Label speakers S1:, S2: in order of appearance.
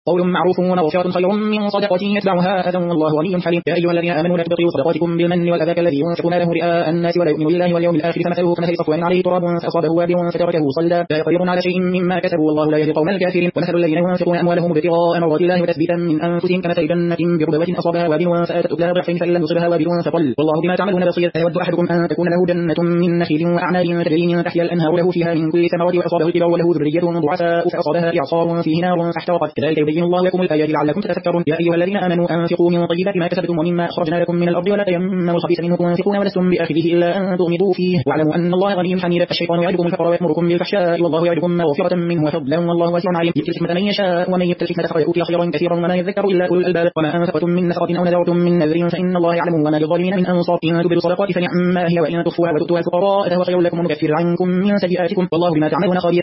S1: قول معروف ومغفرة خير من صدقة يتبعها أذى والله غني حليم. يا أيها الذين آمنوا لا تبطلوا صدقاتكم بالمن والأذى كالذي ينفق ماله رئاء الناس ولا يؤمن بالله واليوم الآخر فمثله كمثل صفوان عليه تراب فأصابه وابل فتركه صلدا لا يقدرون على شيء مما كسبوا والله لا يهدي القوم الكافرين. ومثل الذين ينفقون أموالهم ابتغاء مرضات الله وتثبيتا من أنفسهم كمثل جنة بربوة أصابها وابل فآتت أكلها ضعفين فإن لم يصبها وابل فطل والله بما تعملون بصير. أيود أحدكم أن تكون له جنة من نخيل وأعناب تجري من تحتها الأنهار له فيها من كل ثمرات وأصابه الكبر وله ذرية ضعفاء فأصابها إعصار فيه نار فاحترقت كذلك يبين الله لكم الآيات لعلكم تتفكرون. يا أيها الذين آمنوا أنفقوا من طيبات ما كسبتم ومما أخرجنا لكم من الأرض ولا تيمموا الخبيث منه تنفقون ولستم بآخذه إلا أن تغمضوا فيه واعلموا أن الله غني حميد. الشيطان يعدكم الفقر ويأمركم بالفحشاء والله يعدكم مغفرة منه وفضلا والله واسع عليم. يؤتي الحكمة من يشاء ومن يؤت الحكمة فقد أوتي خيرا كثيرا وما يذكر إلا أولو الألباب. وما أنفقتم من نفقة أو نذرتم من نذر فإن الله يعلم وما للظالمين من أنصار. إن تبدوا الصدقات فنعما هي وإن تخفوها وتؤتوها الفقراء فهو خير لكم ونكفر عنكم من سيئاتكم والله بما تعملون خبير.